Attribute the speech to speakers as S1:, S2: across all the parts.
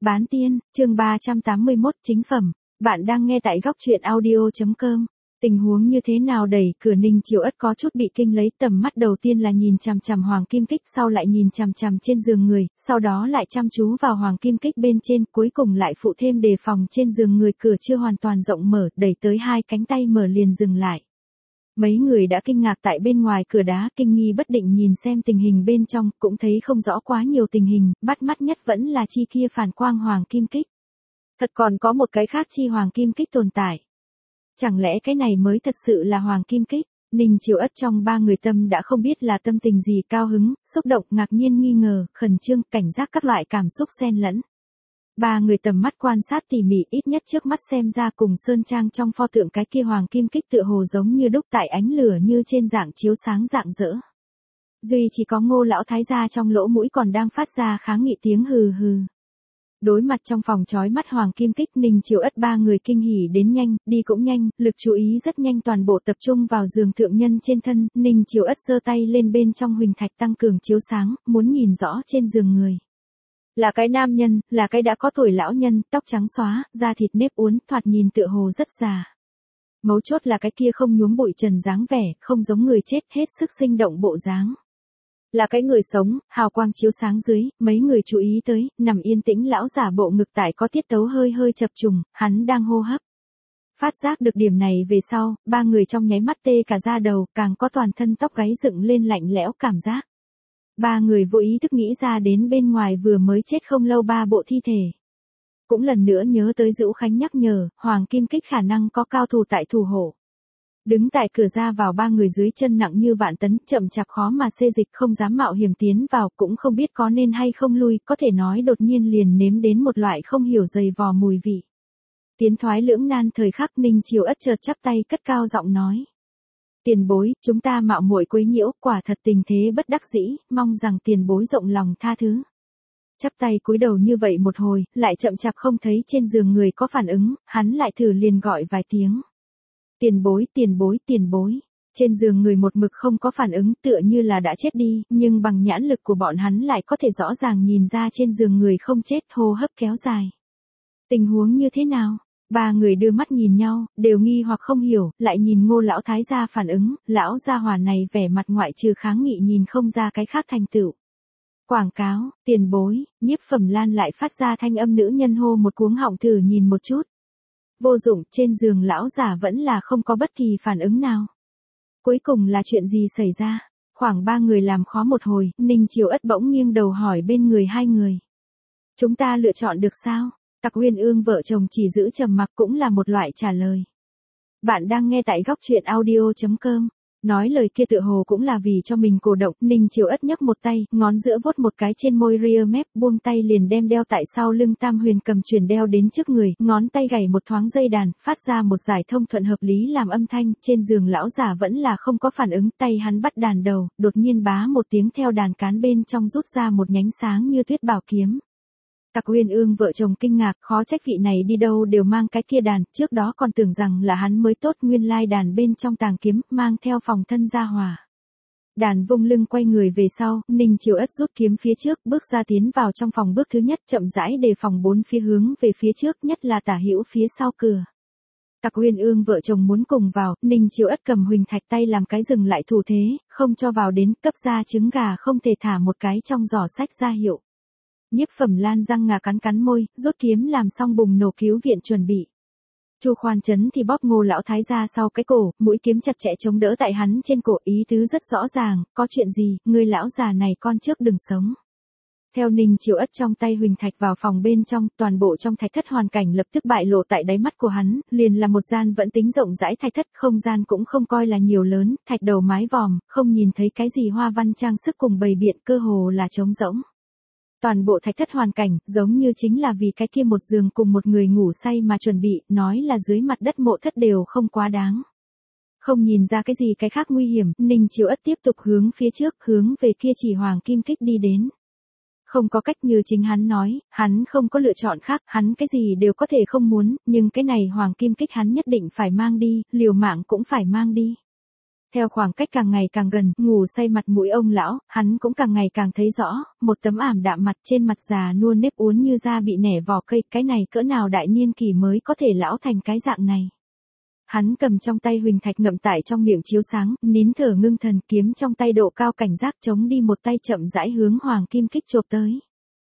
S1: Bán tiên, chương 381 chính phẩm. Bạn đang nghe tại góc truyện audio.com. Tình huống như thế nào đẩy cửa Ninh Chiêu Ất có chút bị kinh lấy, tầm mắt đầu tiên là nhìn chằm chằm Hoàng Kim Kích, sau lại nhìn chằm chằm trên giường người, sau đó lại chăm chú vào Hoàng Kim Kích bên trên, cuối cùng lại phụ thêm đề phòng trên giường người. Cửa chưa hoàn toàn rộng mở, đẩy tới hai cánh tay mở liền dừng lại. Mấy người đã kinh ngạc tại bên ngoài cửa đá, kinh nghi bất định nhìn xem tình hình bên trong, cũng thấy không rõ quá nhiều tình hình, bắt mắt nhất vẫn là chi kia phản quang Hoàng Kim Kích. Thật còn có một cái khác chi Hoàng Kim Kích tồn tại. Chẳng lẽ cái này mới thật sự là Hoàng Kim Kích? Ninh Chiêu Ất trong ba người tâm đã không biết là tâm tình gì, cao hứng, xúc động, ngạc nhiên, nghi ngờ, khẩn trương, cảnh giác, các loại cảm xúc xen lẫn. Ba người tầm mắt quan sát tỉ mỉ, ít nhất trước mắt xem ra cùng sơn trang trong pho tượng cái kia Hoàng Kim Kích tựa hồ giống như đúc tại ánh lửa như trên dạng chiếu sáng rạng rỡ. Duy chỉ có Ngô lão thái gia trong lỗ mũi còn đang phát ra kháng nghị tiếng hừ hừ. Đối mặt trong phòng chói mắt Hoàng Kim Kích, Ninh Chiêu Ất ba người kinh hỉ đến nhanh, đi cũng nhanh, lực chú ý rất nhanh toàn bộ tập trung vào giường thượng nhân trên thân. Ninh Chiêu Ất giơ tay lên bên trong huỳnh thạch tăng cường chiếu sáng, muốn nhìn rõ trên giường người. Là cái nam nhân, là cái đã có tuổi lão nhân, tóc trắng xóa, da thịt nếp uốn, thoạt nhìn tựa hồ rất già. Mấu chốt là cái kia không nhuốm bụi trần dáng vẻ, không giống người chết, hết sức sinh động bộ dáng. Là cái người sống, hào quang chiếu sáng dưới, mấy người chú ý tới, nằm yên tĩnh lão giả bộ ngực tại có tiết tấu hơi hơi chập trùng, hắn đang hô hấp. Phát giác được điểm này về sau, ba người trong nháy mắt tê cả da đầu, càng có toàn thân tóc gáy dựng lên lạnh lẽo cảm giác. Ba người vô ý thức nghĩ ra đến bên ngoài vừa mới chết không lâu ba bộ thi thể. Cũng lần nữa nhớ tới Dữu Khánh nhắc nhở, Hoàng Kim Kích khả năng có cao thủ tại thủ hộ. Đứng tại cửa ra vào ba người dưới chân nặng như vạn tấn, chậm chạp khó mà xê dịch, không dám mạo hiểm tiến vào, cũng không biết có nên hay không lui, có thể nói đột nhiên liền nếm đến một loại không hiểu dày vò mùi vị. Tiến thoái lưỡng nan thời khắc, Ninh Chiêu Ất chợt chắp tay cất cao giọng nói. Tiền bối, chúng ta mạo muội quấy nhiễu, quả thật tình thế bất đắc dĩ, mong rằng tiền bối rộng lòng tha thứ. Chắp tay cúi đầu như vậy một hồi, lại chậm chạp không thấy trên giường người có phản ứng, hắn lại thử liền gọi vài tiếng. Tiền bối, tiền bối, tiền bối. Trên giường người một mực không có phản ứng, tựa như là đã chết đi, nhưng bằng nhãn lực của bọn hắn lại có thể rõ ràng nhìn ra trên giường người không chết, hô hấp kéo dài. Tình huống như thế nào? Ba người đưa mắt nhìn nhau, đều nghi hoặc không hiểu, lại nhìn Ngô lão thái gia phản ứng, lão gia hỏa này vẻ mặt ngoại trừ kháng nghị nhìn không ra cái khác thành tựu. Quảng cáo, tiền bối, Nhiếp Phẩm Lan lại phát ra thanh âm nữ nhân hô một cuống họng, thử nhìn một chút. Vô dụng, trên giường lão giả vẫn là không có bất kỳ phản ứng nào. Cuối cùng là chuyện gì xảy ra? Khoảng ba người làm khó một hồi, Ninh Chiêu Ất bỗng nghiêng đầu hỏi bên người hai người. Chúng ta lựa chọn được sao? Tặc Uyên Ương vợ chồng chỉ giữ trầm mặc cũng là một loại trả lời. Bạn đang nghe tại góc truyện audio.com. Nói lời kia tựa hồ cũng là vì cho mình cổ động. Ninh Chiêu Ất nhấc một tay, ngón giữa vuốt một cái trên môi ria mép, buông tay liền đem đeo tại sau lưng tam huyền cầm chuyển đeo đến trước người, ngón tay gảy một thoáng dây đàn, phát ra một giải thông thuận hợp lý làm âm thanh. Trên giường lão giả vẫn là không có phản ứng, tay hắn bắt đàn đầu, đột nhiên bá một tiếng theo đàn cán bên trong rút ra một nhánh sáng như tuyết bảo kiếm. Tặc Uyên Ương vợ chồng kinh ngạc, khó trách vị này đi đâu đều mang cái kia đàn, trước đó còn tưởng rằng là hắn mới tốt, nguyên lai đàn bên trong tàng kiếm, mang theo phòng thân gia hỏa. Đàn vung lưng quay người về sau, Ninh Chiêu Ất rút kiếm phía trước, bước ra tiến vào trong phòng, bước thứ nhất chậm rãi đề phòng bốn phía hướng về phía trước, nhất là tả hữu phía sau cửa. Tặc Uyên Ương vợ chồng muốn cùng vào, Ninh Chiêu Ất cầm huỳnh thạch tay làm cái dừng lại thủ thế, không cho vào đến, cấp ra trứng gà không thể thả một cái trong giỏ sách ra hiệu. Nhiếp Phẩm Lan răng ngà cắn cắn môi, rút kiếm làm xong bùng nổ cứu viện chuẩn bị. Chu Khoan Chấn thì bóp Ngô lão thái gia sau cái cổ, mũi kiếm chặt chẽ chống đỡ tại hắn trên cổ, ý tứ rất rõ ràng, có chuyện gì, ngươi lão già này con trước đừng sống. Theo Ninh Chiêu Ất trong tay huỳnh thạch vào phòng bên trong, toàn bộ trong thạch thất hoàn cảnh lập tức bại lộ tại đáy mắt của hắn, liền là một gian vẫn tính rộng rãi thạch thất, không gian cũng không coi là nhiều lớn, thạch đầu mái vòm, không nhìn thấy cái gì hoa văn trang sức cùng bày biện, cơ hồ là trống rỗng. Toàn bộ thạch thất hoàn cảnh, giống như chính là vì cái kia một giường cùng một người ngủ say mà chuẩn bị, nói là dưới mặt đất mộ thất đều không quá đáng. Không nhìn ra cái gì cái khác nguy hiểm, Ninh Chiêu Ất tiếp tục hướng phía trước, hướng về kia chỉ Hoàng Kim Kích đi đến. Không có cách, như chính hắn nói, hắn không có lựa chọn khác, hắn cái gì đều có thể không muốn, nhưng cái này Hoàng Kim Kích hắn nhất định phải mang đi, liều mạng cũng phải mang đi. Theo khoảng cách càng ngày càng gần, ngủ say mặt mũi ông lão, hắn cũng càng ngày càng thấy rõ, một tấm ảm đạm mặt trên mặt già nua nếp uốn như da bị nẻ vỏ cây, cái này cỡ nào đại niên kỷ mới có thể lão thành cái dạng này. Hắn cầm trong tay huỳnh thạch ngậm tại trong miệng chiếu sáng, nín thở ngưng thần, kiếm trong tay độ cao cảnh giác chống đi, một tay chậm rãi hướng Hoàng Kim Kích chộp tới.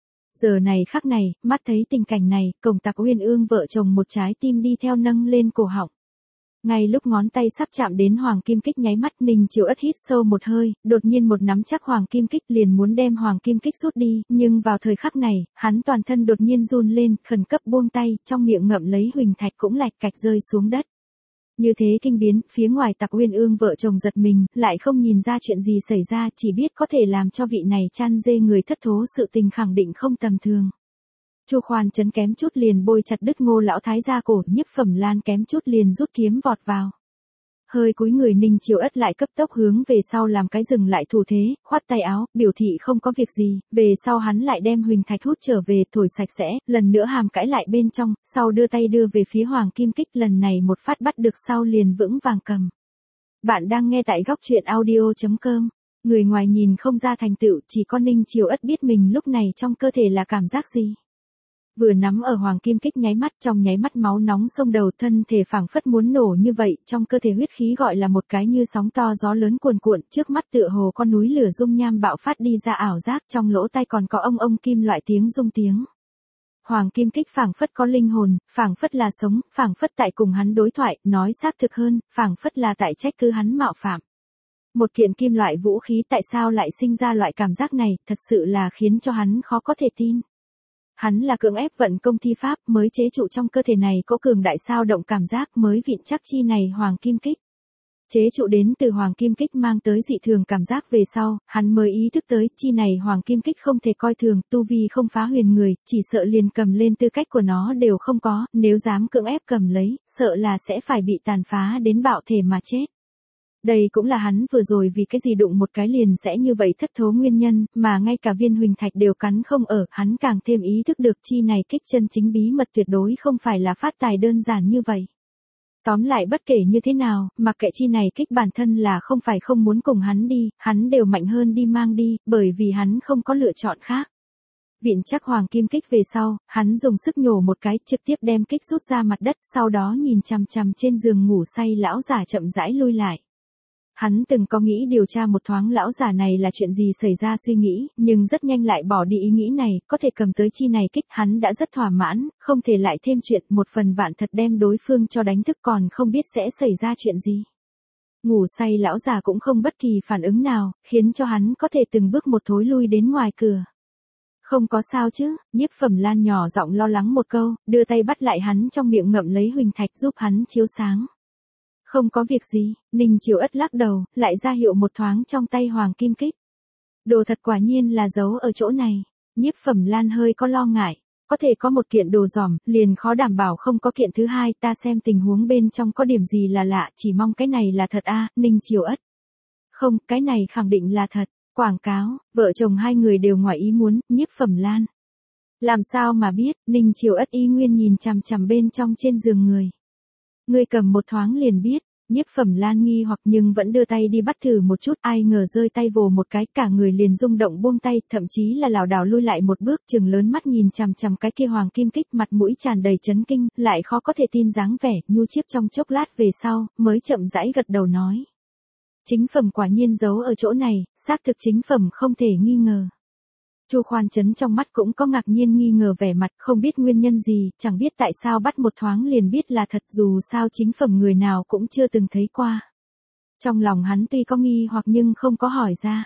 S1: Giờ này khắc này, mắt thấy tình cảnh này, Cổng Tặc Uyên Ương vợ chồng một trái tim đi theo nâng lên cổ họng. Ngay lúc ngón tay sắp chạm đến Hoàng Kim Kích nháy mắt, Ninh Chiêu Ất hít sâu một hơi, đột nhiên một nắm chắc Hoàng Kim Kích liền muốn đem Hoàng Kim Kích rút đi, nhưng vào thời khắc này, hắn toàn thân đột nhiên run lên, khẩn cấp buông tay, trong miệng ngậm lấy huỳnh thạch cũng lạch cạch rơi xuống đất. Như thế kinh biến, phía ngoài Tặc Uyên Ương vợ chồng giật mình, lại không nhìn ra chuyện gì xảy ra, chỉ biết có thể làm cho vị này chăn dê người thất thố sự tình khẳng định không tầm thường. Chu Khoan Chấn kém chút liền bôi chặt đứt Ngô lão thái gia cổ, Nhiếp Phẩm Lan kém chút liền rút kiếm vọt vào. Hơi cúi người, Ninh Chiêu Ất lại cấp tốc hướng về sau làm cái dừng lại thủ thế, khoát tay áo, biểu thị không có việc gì, về sau hắn lại đem huỳnh thạch hút trở về, thổi sạch sẽ, lần nữa hàm cãi lại bên trong, sau đưa tay đưa về phía Hoàng Kim Kích, lần này một phát bắt được sau liền vững vàng cầm. Bạn đang nghe tại góc truyện audio.com. Người ngoài nhìn không ra thành tựu, chỉ có Ninh Chiêu Ất biết mình lúc này trong cơ thể là cảm giác gì. Vừa nắm ở Hoàng Kim Kích nháy mắt, trong nháy mắt máu nóng xông đầu, thân thể phảng phất muốn nổ như vậy, trong cơ thể huyết khí gọi là một cái như sóng to gió lớn cuồn cuộn, trước mắt tựa hồ con núi lửa dung nham bạo phát đi ra ảo giác, trong lỗ tai còn có ông kim loại tiếng rung tiếng. Hoàng Kim Kích phảng phất có linh hồn, phảng phất là sống, phảng phất tại cùng hắn đối thoại, nói xác thực hơn, phảng phất là tại trách cứ hắn mạo phạm. Một kiện kim loại vũ khí tại sao lại sinh ra loại cảm giác này, thật sự là khiến cho hắn khó có thể tin. Hắn là cưỡng ép vận công thi pháp mới chế trụ trong cơ thể này có cường đại sao động cảm giác mới vịn chắc chi này Hoàng Kim Kích. Chế trụ đến từ Hoàng Kim Kích mang tới dị thường cảm giác về sau, hắn mới ý thức tới chi này Hoàng Kim Kích không thể coi thường, tu vi không phá huyền người, chỉ sợ liền cầm lên tư cách của nó đều không có, nếu dám cưỡng ép cầm lấy, sợ là sẽ phải bị tàn phá đến bạo thể mà chết. Đây cũng là hắn vừa rồi vì cái gì đụng một cái liền sẽ như vậy thất thố nguyên nhân, mà ngay cả viên huỳnh thạch đều cắn không ở, hắn càng thêm ý thức được chi này kích chân chính bí mật tuyệt đối không phải là phát tài đơn giản như vậy. Tóm lại bất kể như thế nào, mặc kệ chi này kích bản thân là không phải không muốn cùng hắn đi, hắn đều mạnh hơn đi mang đi, bởi vì hắn không có lựa chọn khác. Vịn chắc Hoàng Kim Kích về sau, hắn dùng sức nhổ một cái, trực tiếp đem kích rút ra mặt đất, sau đó nhìn chằm chằm trên giường ngủ say lão giả chậm rãi lui lại. Hắn từng có nghĩ điều tra một thoáng lão giả này là chuyện gì xảy ra suy nghĩ, nhưng rất nhanh lại bỏ đi ý nghĩ này, có thể cầm tới chi này kích, hắn đã rất thỏa mãn, không thể lại thêm chuyện, một phần vạn thật đem đối phương cho đánh thức còn không biết sẽ xảy ra chuyện gì. Ngủ say lão già cũng không bất kỳ phản ứng nào, khiến cho hắn có thể từng bước một thối lui đến ngoài cửa. Không có sao chứ, Nhiếp Phẩm Lan nhỏ giọng lo lắng một câu, đưa tay bắt lại hắn trong miệng ngậm lấy huỳnh thạch giúp hắn chiếu sáng. Không có việc gì, Ninh Chiêu Ất lắc đầu, lại ra hiệu một thoáng trong tay Hoàng Kim Kích. Đồ thật quả nhiên là giấu ở chỗ này. Nhiếp Phẩm Lan hơi có lo ngại, có thể có một kiện đồ giỏm, liền khó đảm bảo không có kiện thứ hai, ta xem tình huống bên trong có điểm gì là lạ, chỉ mong cái này là thật a. Ninh Chiêu Ất. Không, cái này khẳng định là thật, quảng cáo, vợ chồng hai người đều ngoài ý muốn, Nhiếp Phẩm Lan. Làm sao mà biết, Ninh Chiêu Ất y nguyên nhìn chằm chằm bên trong trên giường người. Ngươi cầm một thoáng liền biết, Nhiếp Phẩm Lan nghi hoặc nhưng vẫn đưa tay đi bắt thử một chút, ai ngờ rơi tay vồ một cái, cả người liền rung động buông tay, thậm chí là lảo đảo lui lại một bước, trừng lớn mắt nhìn chằm chằm cái kia Hoàng Kim Kích, mặt mũi tràn đầy chấn kinh, lại khó có thể tin dáng vẻ, nhu chiếp trong chốc lát về sau, mới chậm rãi gật đầu nói. Chính phẩm quả nhiên giấu ở chỗ này, xác thực chính phẩm không thể nghi ngờ. Chu Khoan Chấn trong mắt cũng có ngạc nhiên nghi ngờ vẻ mặt, không biết nguyên nhân gì, chẳng biết tại sao bắt một thoáng liền biết là thật, dù sao chính phẩm người nào cũng chưa từng thấy qua. Trong lòng hắn tuy có nghi hoặc nhưng không có hỏi ra.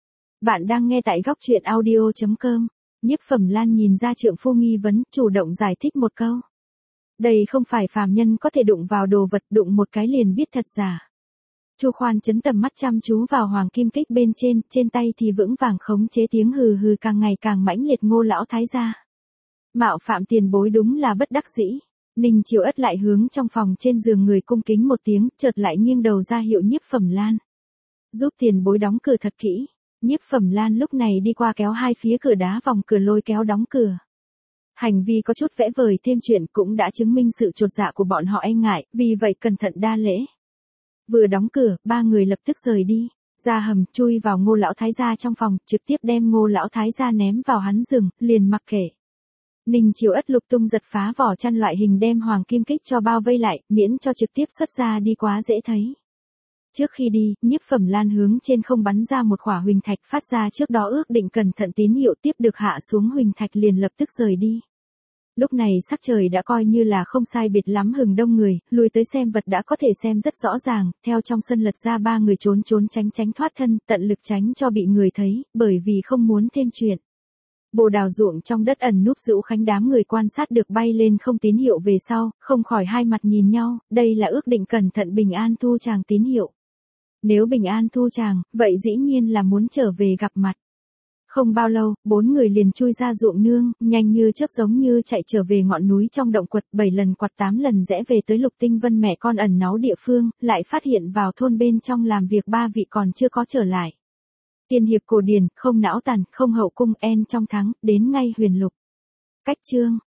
S1: Bạn đang nghe tại góc truyện audio.com. Nhiếp Phẩm Lan nhìn ra trượng phu nghi vấn, chủ động giải thích một câu. Đây không phải phàm nhân có thể đụng vào đồ vật, đụng một cái liền biết thật giả. Chu Khoan Chấn tầm mắt chăm chú vào Hoàng Kim Kích bên trên tay thì vững vàng khống chế tiếng hừ hừ càng ngày càng mãnh liệt Ngô lão thái gia. Mạo phạm tiền bối đúng là bất đắc dĩ. Ninh Chiêu Ất lại hướng trong phòng trên giường người cung kính một tiếng, chợt lại nghiêng đầu ra hiệu Nhiếp Phẩm Lan. Giúp tiền bối đóng cửa thật kỹ. Nhiếp Phẩm Lan lúc này đi qua kéo hai phía cửa đá vòng cửa lôi kéo đóng cửa. Hành vi có chút vẽ vời thêm chuyện cũng đã chứng minh sự chột dạ của bọn họ e ngại, vì vậy cẩn thận đa lễ. Vừa đóng cửa, ba người lập tức rời đi. Ra hầm, chui vào Ngô lão thái gia trong phòng, trực tiếp đem Ngô lão thái gia ném vào hắn giường, liền mặc kệ. Ninh Chiêu Ất lục tung giật phá vỏ chăn loại hình đem Hoàng Kim Kích cho bao vây lại, miễn cho trực tiếp xuất ra đi quá dễ thấy. Trước khi đi, Nhiếp Phẩm Lan hướng trên không bắn ra một quả huỳnh thạch phát ra trước đó ước định cẩn thận tín hiệu tiếp được hạ xuống huỳnh thạch liền lập tức rời đi. Lúc này sắc trời đã coi như là không sai biệt lắm hừng đông người, lùi tới xem vật đã có thể xem rất rõ ràng, theo trong sân lật ra ba người trốn tránh thoát thân, tận lực tránh cho bị người thấy, bởi vì không muốn thêm chuyện. Bồ đào ruộng trong đất ẩn núp Dữu Khánh đám người quan sát được bay lên không tín hiệu về sau, không khỏi hai mặt nhìn nhau, đây là ước định cẩn thận bình an thu chàng tín hiệu. Nếu bình an thu chàng, vậy dĩ nhiên là muốn trở về gặp mặt. Không bao lâu, bốn người liền chui ra ruộng nương, nhanh như chớp giống như chạy trở về ngọn núi trong động quật, 7 lần quặt 8 lần rẽ về tới Lục Tinh Vân mẹ con ẩn náu địa phương, lại phát hiện vào thôn bên trong làm việc ba vị còn chưa có trở lại. Tiên hiệp cổ điển, không não tàn, không hậu cung en trong thắng, đến ngay huyền lục. Cách chương